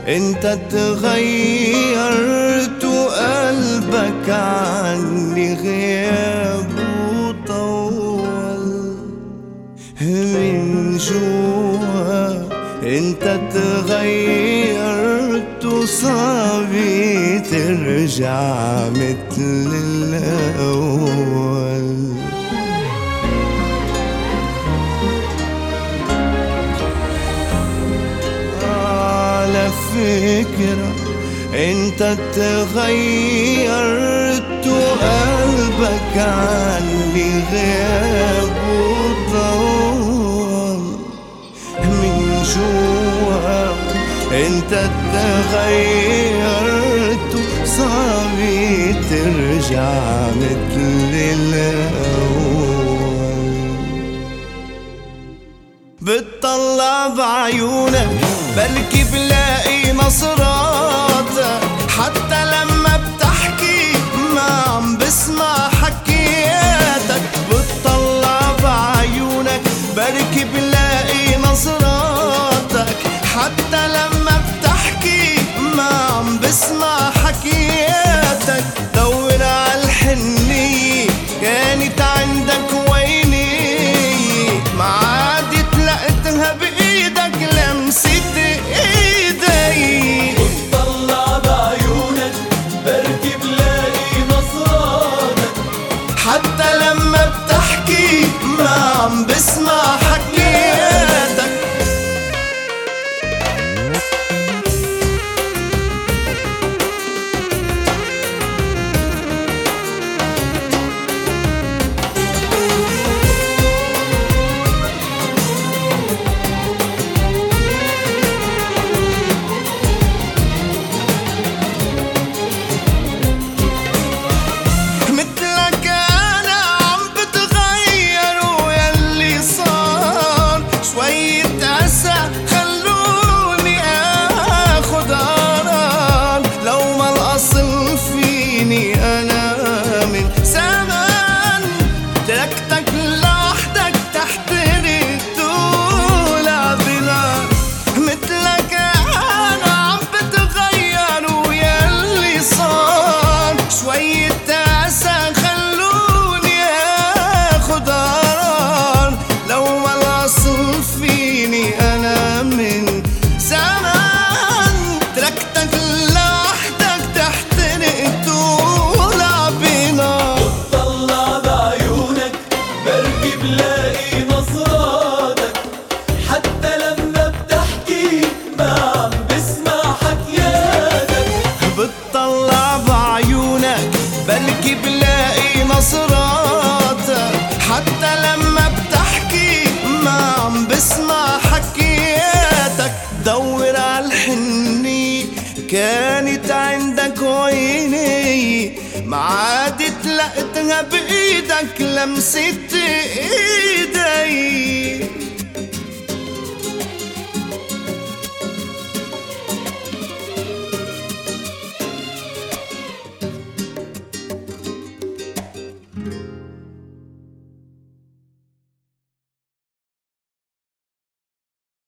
انت تغيرت وقلبك عني غياب وطول من جوا. انت تغيرت وصعب ترجع مثل الاول. على فكرة انت تغيرت وقلبك عني غاب وطول من جوا. انت تغيرت وصعب ترجع مثل الاول. بتطلع بعيونك بلكي بلاقي نصراتك، حتى لما بتحكي ما عم بسمع حكياتك. بتطلع بعيونك بلكي بلاقي نصراتك، حتى لما بتحكي ما عم بسمع حكياتك. دور عالحنية كانت عندك ويني، ما عادت لقيتها بإيدك لمست إيدي. بتطلع بعيونك بركي بلاقي نصرانك، حتى لما بتحكي ما عم بسمع حكياتك. بتطلع بعيونك بلكي بلاقي نصراتك، حتى لما بتحكي ما عم بسمع حكياتك. دور عالحنية كانت عندك ويني، ما عادت لقيتها بإيدك لمست إيدي.